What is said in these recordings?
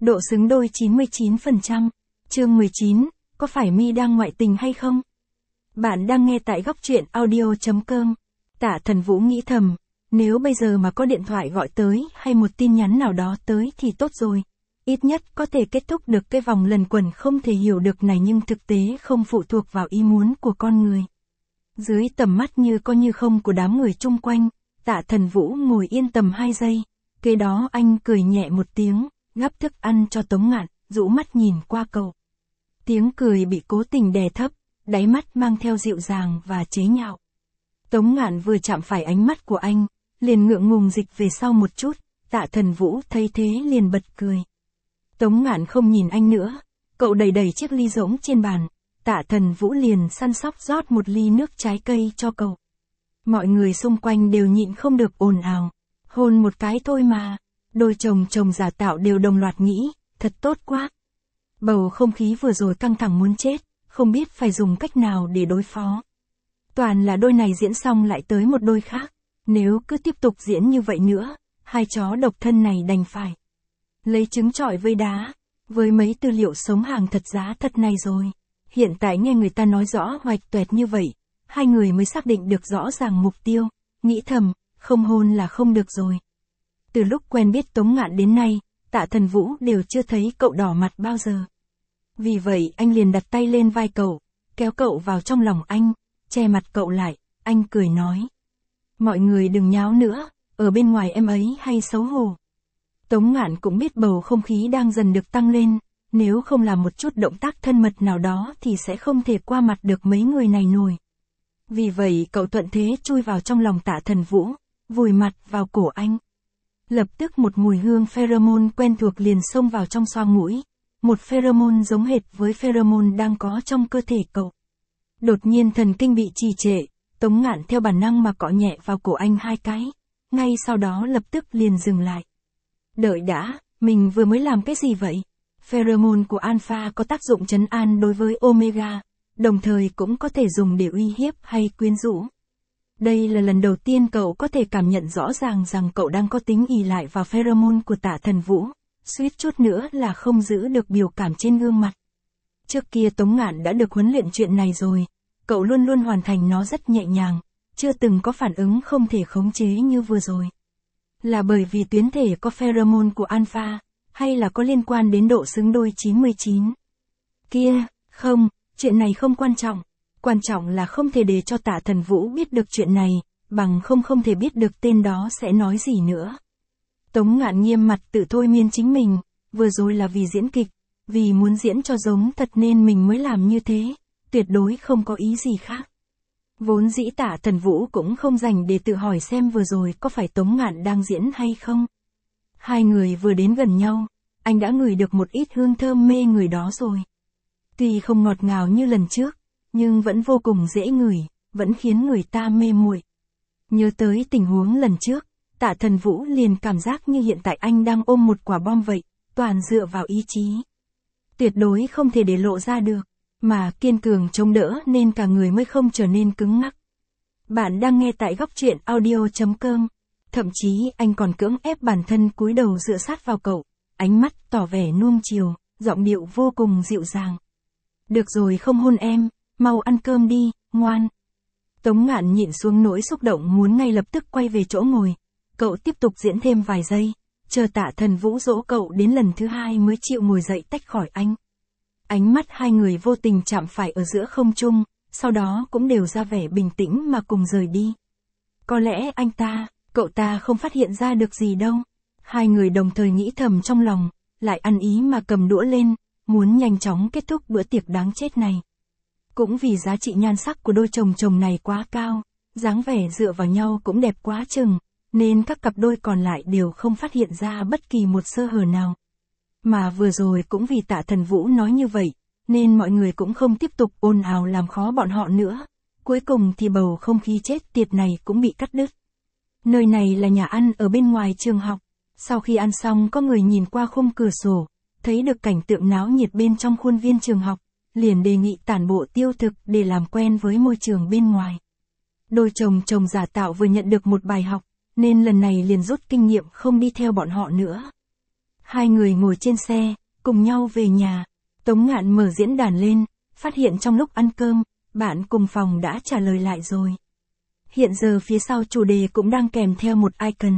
Độ xứng đôi 99%. Chương 19, có phải My đang ngoại tình hay không? Bạn đang nghe tại góc truyện audio.com. Tạ Thần Vũ nghĩ thầm, nếu bây giờ mà có điện thoại gọi tới hay một tin nhắn nào đó tới thì tốt rồi. Ít nhất có thể kết thúc được cái vòng luẩn quẩn không thể hiểu được này, nhưng thực tế không phụ thuộc vào ý muốn của con người. Dưới tầm mắt như có như không của đám người chung quanh, Tạ Thần Vũ ngồi yên tầm 2 giây. Kế đó anh cười nhẹ một tiếng, gắp thức ăn cho Tống Ngạn, rũ mắt nhìn qua cậu. Tiếng cười bị cố tình đè thấp, đáy mắt mang theo dịu dàng và chế nhạo. Tống Ngạn vừa chạm phải ánh mắt của anh, liền ngượng ngùng dịch về sau một chút. Tạ Thần Vũ thấy thế liền bật cười. Tống Ngạn không nhìn anh nữa, cậu đẩy đẩy chiếc ly rỗng trên bàn. Tạ Thần Vũ liền săn sóc rót một ly nước trái cây cho cậu. Mọi người xung quanh đều nhịn không được ồn ào. Hôn một cái thôi mà. Đôi chồng giả tạo đều đồng loạt nghĩ, thật tốt quá. Bầu không khí vừa rồi căng thẳng muốn chết, không biết phải dùng cách nào để đối phó. Toàn là đôi này diễn xong lại tới một đôi khác. Nếu cứ tiếp tục diễn như vậy nữa, hai chó độc thân này đành phải lấy trứng trọi với đá, với mấy tư liệu sống hàng thật giá thật này rồi. Hiện tại nghe người ta nói rõ hoạch toẹt như vậy, hai người mới xác định được rõ ràng mục tiêu, nghĩ thầm, không hôn là không được rồi. Từ lúc quen biết Tống Ngạn đến nay, Tạ Thần Vũ đều chưa thấy cậu đỏ mặt bao giờ. Vì vậy anh liền đặt tay lên vai cậu, kéo cậu vào trong lòng anh, che mặt cậu lại, anh cười nói. Mọi người đừng nháo nữa, ở bên ngoài em ấy hay xấu hổ. Tống Ngạn cũng biết bầu không khí đang dần được tăng lên, nếu không làm một chút động tác thân mật nào đó thì sẽ không thể qua mặt được mấy người này nổi. Vì vậy cậu thuận thế chui vào trong lòng Tạ Thần Vũ, vùi mặt vào cổ anh. Lập tức một mùi hương pheromone quen thuộc liền xông vào trong xoang mũi, một pheromone giống hệt với pheromone đang có trong cơ thể cậu. Đột nhiên thần kinh bị trì trệ, Tống Ngạn theo bản năng mà cọ nhẹ vào cổ anh 2 cái, ngay sau đó lập tức liền dừng lại. Đợi đã, mình vừa mới làm cái gì vậy? Pheromone của alpha có tác dụng trấn an đối với omega, đồng thời cũng có thể dùng để uy hiếp hay quyến rũ. Đây là lần đầu tiên cậu có thể cảm nhận rõ ràng rằng cậu đang có tính ỷ lại vào pheromone của Tạ Thần Vũ, suýt chút nữa là không giữ được biểu cảm trên gương mặt. Trước kia Tống Ngạn đã được huấn luyện chuyện này rồi, cậu luôn luôn hoàn thành nó rất nhẹ nhàng, chưa từng có phản ứng không thể khống chế như vừa rồi. Là bởi vì tuyến thể có pheromone của alpha, hay là có liên quan đến độ xứng đôi 99? Kia, không, chuyện này không quan trọng. Quan trọng là không thể để cho Tạ Thần Vũ biết được chuyện này, bằng không thể biết được tên đó sẽ nói gì nữa. Tống Ngạn nghiêm mặt tự thôi miên chính mình, vừa rồi là vì diễn kịch, vì muốn diễn cho giống thật nên mình mới làm như thế, tuyệt đối không có ý gì khác. Vốn dĩ Tạ Thần Vũ cũng không dành để tự hỏi xem vừa rồi có phải Tống Ngạn đang diễn hay không. Hai người vừa đến gần nhau, anh đã ngửi được một ít hương thơm mê người đó rồi. Tuy không ngọt ngào như lần trước, nhưng vẫn vô cùng dễ ngửi, vẫn khiến người ta mê muội. Nhớ tới tình huống lần trước, Tạ Thần Vũ liền cảm giác như hiện tại anh đang ôm một quả bom vậy, toàn dựa vào ý chí. Tuyệt đối không thể để lộ ra được, mà kiên cường chống đỡ nên cả người mới không trở nên cứng ngắc. Bạn đang nghe tại góc truyện audio.com. Thậm chí anh còn cưỡng ép bản thân cúi đầu dựa sát vào cậu, ánh mắt tỏ vẻ nuông chiều, giọng điệu vô cùng dịu dàng. Được rồi, không hôn em, mau ăn cơm đi, ngoan. Tống Ngạn nhịn xuống nỗi xúc động muốn ngay lập tức quay về chỗ ngồi. Cậu tiếp tục diễn thêm vài giây, chờ Tạ Thần Vũ dỗ cậu đến lần thứ 2 mới chịu ngồi dậy tách khỏi anh. Ánh mắt hai người vô tình chạm phải ở giữa không trung, sau đó cũng đều ra vẻ bình tĩnh mà cùng rời đi. Có lẽ cậu ta không phát hiện ra được gì đâu. Hai người đồng thời nghĩ thầm trong lòng, lại ăn ý mà cầm đũa lên, muốn nhanh chóng kết thúc bữa tiệc đáng chết này. Cũng vì giá trị nhan sắc của đôi chồng này quá cao, dáng vẻ dựa vào nhau cũng đẹp quá chừng, nên các cặp đôi còn lại đều không phát hiện ra bất kỳ một sơ hở nào. Mà vừa rồi cũng vì Tạ Thần Vũ nói như vậy, nên mọi người cũng không tiếp tục ồn ào làm khó bọn họ nữa. Cuối cùng thì bầu không khí chết tiệt này cũng bị cắt đứt. Nơi này là nhà ăn ở bên ngoài trường học. Sau khi ăn xong có người nhìn qua khung cửa sổ, thấy được cảnh tượng náo nhiệt bên trong khuôn viên trường học, liền đề nghị tản bộ tiêu thực để làm quen với môi trường bên ngoài. Đôi chồng giả tạo vừa nhận được một bài học, nên lần này liền rút kinh nghiệm không đi theo bọn họ nữa. Hai người ngồi trên xe, cùng nhau về nhà. Tống Ngạn mở diễn đàn lên, phát hiện trong lúc ăn cơm, bạn cùng phòng đã trả lời lại rồi. Hiện giờ phía sau chủ đề cũng đang kèm theo một icon.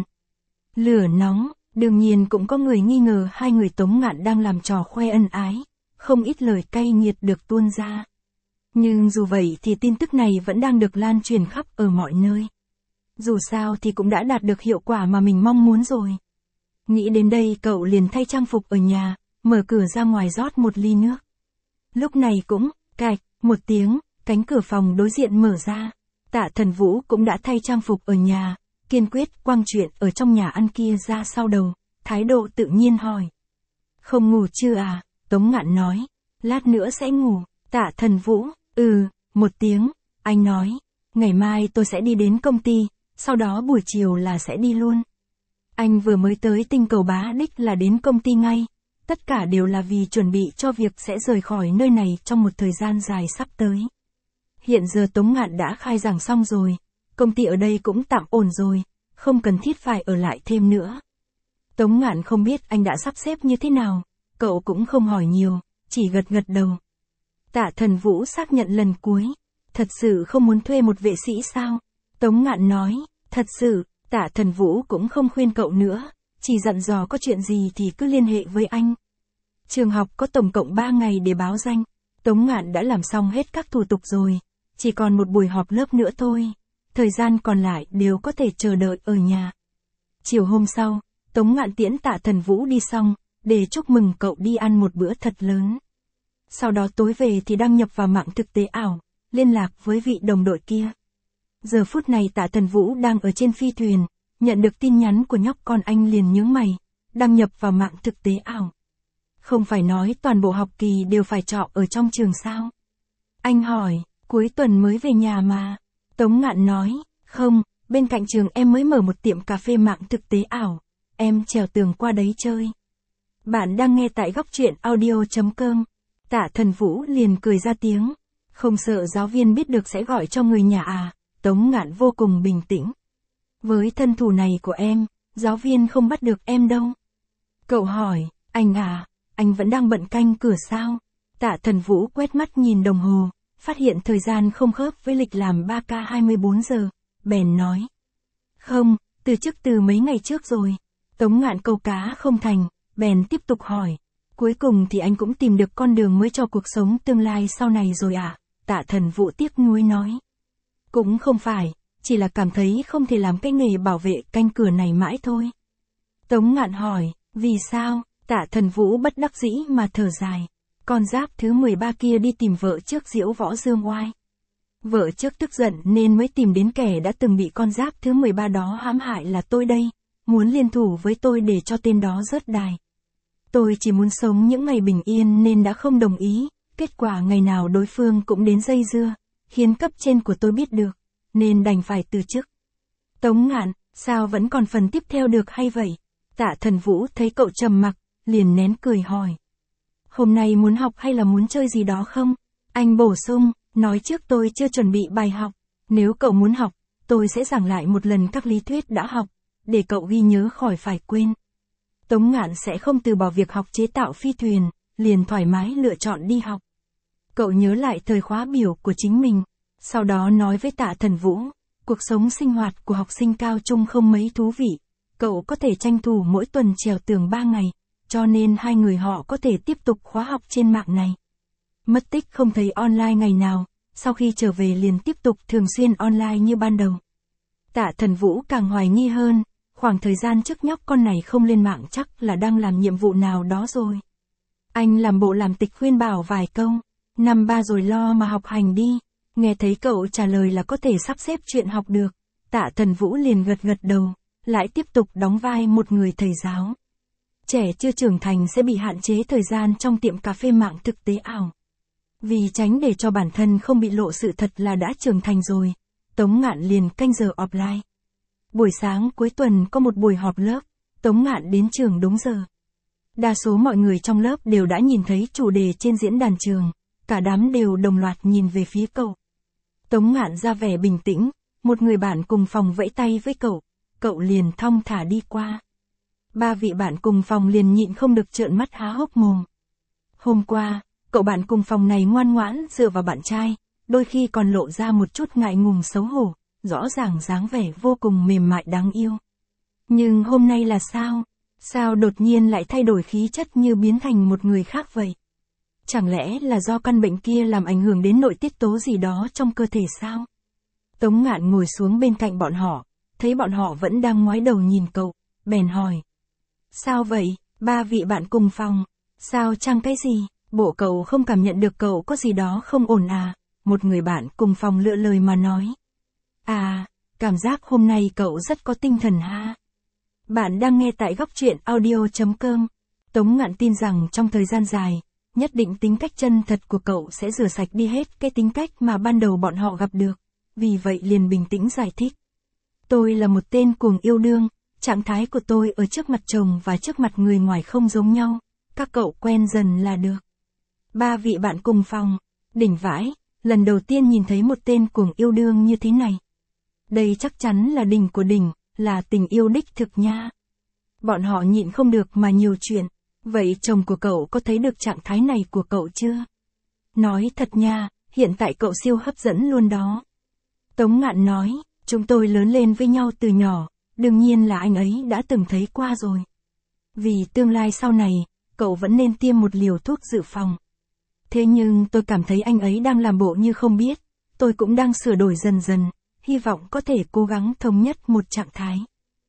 Lửa nóng, đương nhiên cũng có người nghi ngờ hai người Tống Ngạn đang làm trò khoe ân ái, không ít lời cay nghiệt được tuôn ra. Nhưng dù vậy thì tin tức này vẫn đang được lan truyền khắp ở mọi nơi. Dù sao thì cũng đã đạt được hiệu quả mà mình mong muốn rồi. Nghĩ đến đây cậu liền thay trang phục ở nhà, mở cửa ra ngoài rót một ly nước. Lúc này cũng, cạch, một tiếng, cánh cửa phòng đối diện mở ra. Tạ Thần Vũ cũng đã thay trang phục ở nhà, kiên quyết quăng chuyện ở trong nhà ăn kia ra sau đầu, thái độ tự nhiên hỏi. Không ngủ chưa à? Tống Ngạn nói, lát nữa sẽ ngủ. Tạ Thần Vũ, một tiếng, anh nói, ngày mai tôi sẽ đi đến công ty, sau đó buổi chiều là sẽ đi luôn. Anh vừa mới tới tinh cầu Bá Đích là đến công ty ngay, tất cả đều là vì chuẩn bị cho việc sẽ rời khỏi nơi này trong một thời gian dài sắp tới. Hiện giờ Tống Ngạn đã khai giảng xong rồi, công ty ở đây cũng tạm ổn rồi, không cần thiết phải ở lại thêm nữa. Tống Ngạn không biết anh đã sắp xếp như thế nào, cậu cũng không hỏi nhiều, chỉ gật gật đầu. Tạ Thần Vũ xác nhận lần cuối, thật sự không muốn thuê một vệ sĩ sao? Tống Ngạn nói, thật sự. Tạ Thần Vũ cũng không khuyên cậu nữa, chỉ dặn dò có chuyện gì thì cứ liên hệ với anh. Trường học có tổng cộng 3 ngày để báo danh, Tống Ngạn đã làm xong hết các thủ tục rồi, chỉ còn một buổi họp lớp nữa thôi, thời gian còn lại đều có thể chờ đợi ở nhà. Chiều hôm sau, Tống Ngạn tiễn Tạ Thần Vũ đi xong, để chúc mừng cậu đi ăn một bữa thật lớn. Sau đó tối về thì đăng nhập vào mạng thực tế ảo, liên lạc với vị đồng đội kia. Giờ phút này Tạ Thần Vũ đang ở trên phi thuyền, nhận được tin nhắn của nhóc con anh liền nhướng mày, đăng nhập vào mạng thực tế ảo. Không phải nói toàn bộ học kỳ đều phải trọ ở trong trường sao? Anh hỏi, cuối tuần mới về nhà mà. Tống Ngạn nói, không, bên cạnh trường em mới mở một tiệm cà phê mạng thực tế ảo, em trèo tường qua đấy chơi. Bạn đang nghe tại góc truyện audio.com. Tạ Thần Vũ liền cười ra tiếng, không sợ giáo viên biết được sẽ gọi cho người nhà à? Tống Ngạn vô cùng bình tĩnh. Với thân thủ này của em, giáo viên không bắt được em đâu. Cậu hỏi, anh vẫn đang bận canh cửa sao? Tạ Thần Vũ quét mắt nhìn đồng hồ, phát hiện thời gian không khớp với lịch làm 3K 24 giờ, bèn nói. Không, từ mấy ngày trước rồi. Tống Ngạn câu cá không thành, bèn tiếp tục hỏi. Cuối cùng thì anh cũng tìm được con đường mới cho cuộc sống tương lai sau này rồi à? Tạ Thần Vũ tiếc nuối nói. Cũng không phải, chỉ là cảm thấy không thể làm cái nghề bảo vệ canh cửa này mãi thôi. Tống Ngạn hỏi, vì sao? Tạ Thần Vũ bất đắc dĩ mà thở dài. Con giáp thứ 13 kia đi tìm vợ trước diễu võ dương oai. Vợ trước tức giận nên mới tìm đến kẻ đã từng bị con giáp thứ 13 đó hãm hại là tôi đây, muốn liên thủ với tôi để cho tên đó rớt đài. Tôi chỉ muốn sống những ngày bình yên nên đã không đồng ý, kết quả ngày nào đối phương cũng đến dây dưa, khiến cấp trên của tôi biết được, nên đành phải từ chức. Tống Ngạn, sao vẫn còn phần tiếp theo được hay vậy? Tạ Thần Vũ thấy cậu trầm mặc, liền nén cười hỏi. Hôm nay muốn học hay là muốn chơi gì đó không? Anh bổ sung, nói trước tôi chưa chuẩn bị bài học, nếu cậu muốn học, tôi sẽ giảng lại một lần các lý thuyết đã học, để cậu ghi nhớ khỏi phải quên. Tống Ngạn sẽ không từ bỏ việc học chế tạo phi thuyền, liền thoải mái lựa chọn đi học. Cậu nhớ lại thời khóa biểu của chính mình, sau đó nói với Tạ Thần Vũ, cuộc sống sinh hoạt của học sinh cao trung không mấy thú vị, cậu có thể tranh thủ mỗi tuần trèo tường 3 ngày, cho nên hai người họ có thể tiếp tục khóa học trên mạng này. Mất tích không thấy online ngày nào, sau khi trở về liền tiếp tục thường xuyên online như ban đầu. Tạ Thần Vũ càng hoài nghi hơn, khoảng thời gian trước nhóc con này không lên mạng chắc là đang làm nhiệm vụ nào đó rồi. Anh làm bộ làm tịch khuyên bảo vài câu, năm ba rồi lo mà học hành đi. Nghe thấy cậu trả lời là có thể sắp xếp chuyện học được, Tạ Thần Vũ liền gật gật đầu, lại tiếp tục đóng vai một người thầy giáo. Trẻ chưa trưởng thành sẽ bị hạn chế thời gian trong tiệm cà phê mạng thực tế ảo. Vì tránh để cho bản thân không bị lộ sự thật là đã trưởng thành rồi, Tống Ngạn liền canh giờ offline. Buổi sáng cuối tuần có một buổi họp lớp, Tống Ngạn đến trường đúng giờ. Đa số mọi người trong lớp đều đã nhìn thấy chủ đề trên diễn đàn trường, cả đám đều đồng loạt nhìn về phía cậu. Tống Ngạn ra vẻ bình tĩnh, một người bạn cùng phòng vẫy tay với cậu liền thong thả đi qua. Ba vị bạn cùng phòng liền nhịn không được trợn mắt há hốc mồm. Hôm qua, cậu bạn cùng phòng này ngoan ngoãn dựa vào bạn trai, đôi khi còn lộ ra một chút ngại ngùng xấu hổ, rõ ràng dáng vẻ vô cùng mềm mại đáng yêu. Nhưng hôm nay là sao? Sao đột nhiên lại thay đổi khí chất như biến thành một người khác vậy? Chẳng lẽ là do căn bệnh kia làm ảnh hưởng đến nội tiết tố gì đó trong cơ thể sao? Tống Ngạn ngồi xuống bên cạnh bọn họ, thấy bọn họ vẫn đang ngoái đầu nhìn cậu, bèn hỏi. Sao vậy, ba vị bạn cùng phòng? Sao chăng cái gì? Bộ cậu không cảm nhận được cậu có gì đó không ổn à? Một người bạn cùng phòng lựa lời mà nói. À, cảm giác hôm nay cậu rất có tinh thần ha. Bạn đang nghe tại góc truyện audio.com. Tống Ngạn tin rằng trong thời gian dài, nhất định tính cách chân thật của cậu sẽ rửa sạch đi hết cái tính cách mà ban đầu bọn họ gặp được. Vì vậy liền bình tĩnh giải thích. Tôi là một tên cuồng yêu đương, trạng thái của tôi ở trước mặt chồng và trước mặt người ngoài không giống nhau. Các cậu quen dần là được. Ba vị bạn cùng phòng, đỉnh vãi, lần đầu tiên nhìn thấy một tên cuồng yêu đương như thế này. Đây chắc chắn là đỉnh của đỉnh, là tình yêu đích thực nha. Bọn họ nhịn không được mà nhiều chuyện. Vậy chồng của cậu có thấy được trạng thái này của cậu chưa? Nói thật nha, hiện tại cậu siêu hấp dẫn luôn đó. Tống Ngạn nói, chúng tôi lớn lên với nhau từ nhỏ, đương nhiên là anh ấy đã từng thấy qua rồi. Vì tương lai sau này, cậu vẫn nên tiêm một liều thuốc dự phòng. Thế nhưng tôi cảm thấy anh ấy đang làm bộ như không biết, tôi cũng đang sửa đổi dần dần, hy vọng có thể cố gắng thống nhất một trạng thái.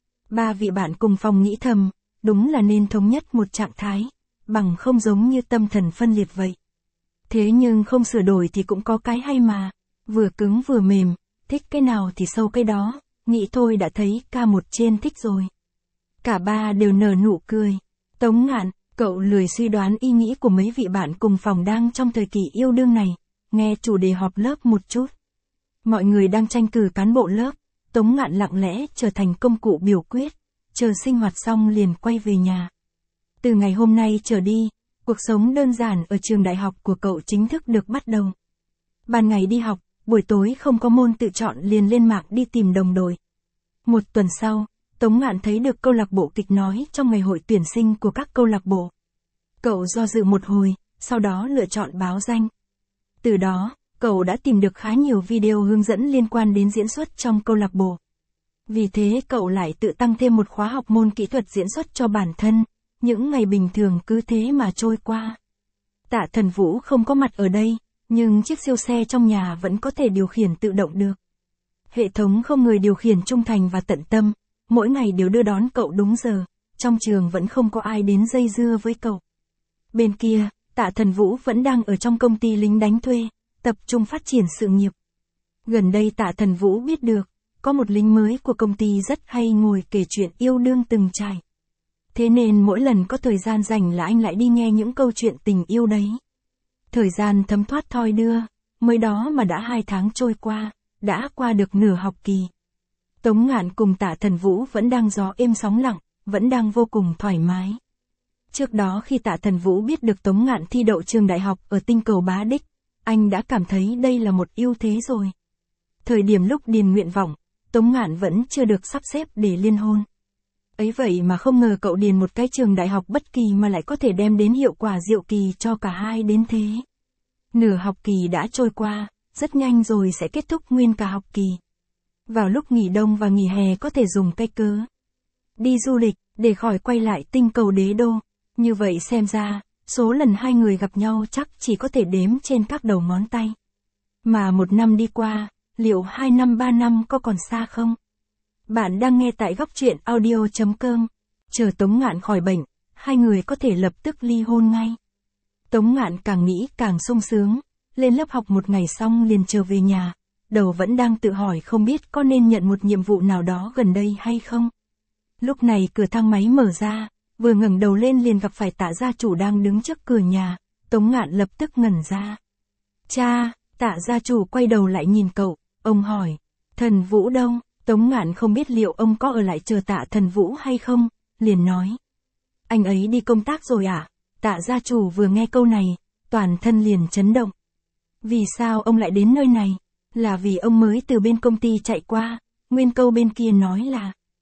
Ba vị bạn cùng phòng nghĩ thầm, đúng là nên thống nhất một trạng thái, bằng không giống như tâm thần phân liệt vậy. Thế nhưng không sửa đổi thì cũng có cái hay mà, vừa cứng vừa mềm, thích cái nào thì sâu cái đó, nghĩ thôi đã thấy K1 trên thích rồi. Cả ba đều nở nụ cười. Tống Ngạn, cậu lười suy đoán ý nghĩ của mấy vị bạn cùng phòng đang trong thời kỳ yêu đương này, nghe chủ đề họp lớp một chút. Mọi người đang tranh cử cán bộ lớp, Tống Ngạn lặng lẽ trở thành công cụ biểu quyết, chờ sinh hoạt xong liền quay về nhà. Từ ngày hôm nay trở đi, cuộc sống đơn giản ở trường đại học của cậu chính thức được bắt đầu. Ban ngày đi học, buổi tối không có môn tự chọn liền lên mạng đi tìm đồng đội. Một tuần sau, Tống Ngạn thấy được câu lạc bộ kịch nói trong ngày hội tuyển sinh của các câu lạc bộ. Cậu do dự một hồi, sau đó lựa chọn báo danh. Từ đó, cậu đã tìm được khá nhiều video hướng dẫn liên quan đến diễn xuất trong câu lạc bộ. Vì thế cậu lại tự tăng thêm một khóa học môn kỹ thuật diễn xuất cho bản thân, những ngày bình thường cứ thế mà trôi qua. Tạ Thần Vũ không có mặt ở đây, nhưng chiếc siêu xe trong nhà vẫn có thể điều khiển tự động được. Hệ thống không người điều khiển trung thành và tận tâm, mỗi ngày đều đưa đón cậu đúng giờ, trong trường vẫn không có ai đến dây dưa với cậu. Bên kia, Tạ Thần Vũ vẫn đang ở trong công ty lính đánh thuê, tập trung phát triển sự nghiệp. Gần đây Tạ Thần Vũ biết được, có một lính mới của công ty rất hay ngồi kể chuyện yêu đương từng trải. Thế nên mỗi lần có thời gian rảnh là anh lại đi nghe những câu chuyện tình yêu đấy. Thời gian thấm thoát thoi đưa, mới đó mà đã 2 tháng trôi qua, đã qua được nửa học kỳ. Tống Ngạn cùng Tạ Thần Vũ vẫn đang gió êm sóng lặng, vẫn đang vô cùng thoải mái. Trước đó khi Tạ Thần Vũ biết được Tống Ngạn thi đậu trường đại học ở tinh cầu Bá Đích, anh đã cảm thấy đây là một ưu thế rồi. Thời điểm lúc điền nguyện vọng, Tống Ngạn vẫn chưa được sắp xếp để liên hôn. Ấy vậy mà không ngờ cậu điền một cái trường đại học bất kỳ mà lại có thể đem đến hiệu quả diệu kỳ cho cả hai đến thế. Nửa học kỳ đã trôi qua, rất nhanh rồi sẽ kết thúc nguyên cả học kỳ. Vào lúc nghỉ đông và nghỉ hè có thể dùng cái cớ đi du lịch, để khỏi quay lại tinh cầu Đế Đô. Như vậy xem ra, số lần hai người gặp nhau chắc chỉ có thể đếm trên các đầu ngón tay. Mà 1 năm đi qua, liệu 2 năm 3 năm có còn xa không? Bạn đang nghe tại góc truyện audio.com. Chờ Tống Ngạn khỏi bệnh, hai người có thể lập tức ly hôn ngay. Tống Ngạn càng nghĩ càng sung sướng, lên lớp học một ngày xong liền trở về nhà, đầu vẫn đang tự hỏi không biết có nên nhận một nhiệm vụ nào đó gần đây hay không. Lúc này cửa thang máy mở ra, vừa ngẩng đầu lên liền gặp phải Tạ gia chủ đang đứng trước cửa nhà, Tống Ngạn lập tức ngẩn ra. Cha, Tạ gia chủ quay đầu lại nhìn cậu, ông hỏi, Thần Vũ đâu? Tống Ngạn không biết liệu ông có ở lại chờ Tạ Thần Vũ hay không, liền nói. Anh ấy đi công tác rồi à? Tạ gia chủ vừa nghe câu này, toàn thân liền chấn động. Vì sao ông lại đến nơi này? Là vì ông mới từ bên công ty chạy qua, nguyên câu bên kia nói là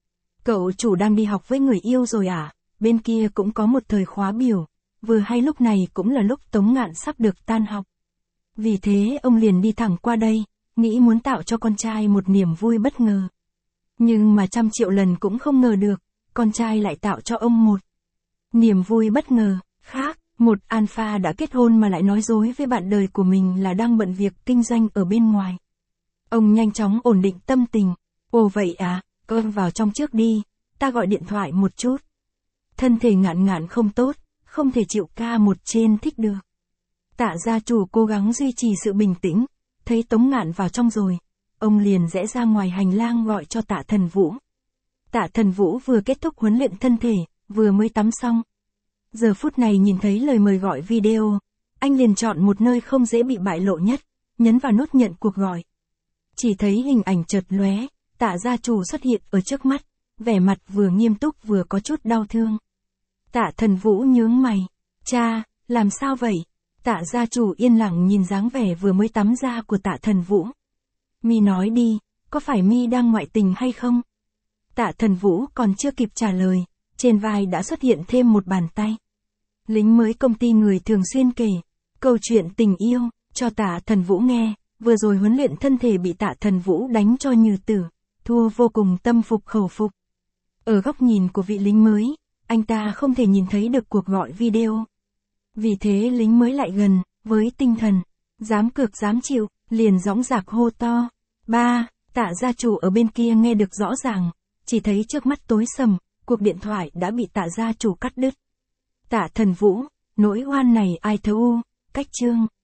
Cậu chủ đang đi học với người yêu rồi à? Bên kia cũng có một thời khóa biểu, vừa hay lúc này cũng là lúc Tống Ngạn sắp được tan học. Vì thế ông liền đi thẳng qua đây, nghĩ muốn tạo cho con trai một niềm vui bất ngờ. Nhưng mà 100 triệu lần cũng không ngờ được, con trai lại tạo cho ông một niềm vui bất ngờ khác. Một alpha đã kết hôn mà lại nói dối với bạn đời của mình là đang bận việc kinh doanh ở bên ngoài. Ông nhanh chóng ổn định tâm tình. Ồ vậy à, con vào trong trước đi, ta gọi điện thoại một chút. Thân thể Ngạn Ngạn không tốt, không thể chịu ca một trên thích được. Tạ gia chủ cố gắng duy trì sự bình tĩnh, thấy Tống Ngạn vào trong rồi, ông liền rẽ ra ngoài hành lang gọi cho Tạ Thần Vũ. Tạ Thần Vũ vừa kết thúc huấn luyện thân thể, vừa mới tắm xong. Giờ phút này nhìn thấy lời mời gọi video, anh liền chọn một nơi không dễ bị bại lộ nhất, nhấn vào nút nhận cuộc gọi. Chỉ thấy hình ảnh chợt lóe, Tạ gia chủ xuất hiện ở trước mắt, vẻ mặt vừa nghiêm túc vừa có chút đau thương. Tạ Thần Vũ nhướng mày, cha, làm sao vậy? Tạ gia chủ yên lặng nhìn dáng vẻ vừa mới tắm ra của Tạ Thần Vũ. Mi nói đi, có phải Mi đang ngoại tình hay không? Tạ Thần Vũ còn chưa kịp trả lời, trên vai đã xuất hiện thêm một bàn tay. Lính mới công ty người thường xuyên kể câu chuyện tình yêu cho Tạ Thần Vũ nghe, vừa rồi huấn luyện thân thể bị Tạ Thần Vũ đánh cho như tử, thua vô cùng tâm phục khẩu phục. Ở góc nhìn của vị lính mới, anh ta không thể nhìn thấy được cuộc gọi video. Vì thế lính mới lại gần, với tinh thần dám cược dám chịu, liền dõng dạc hô to. Ba, Tạ gia chủ ở bên kia nghe được rõ ràng, chỉ thấy trước mắt tối sầm, cuộc điện thoại đã bị Tạ gia chủ cắt đứt. Tạ Thần Vũ, nỗi oan này ai thấu u, cách chương.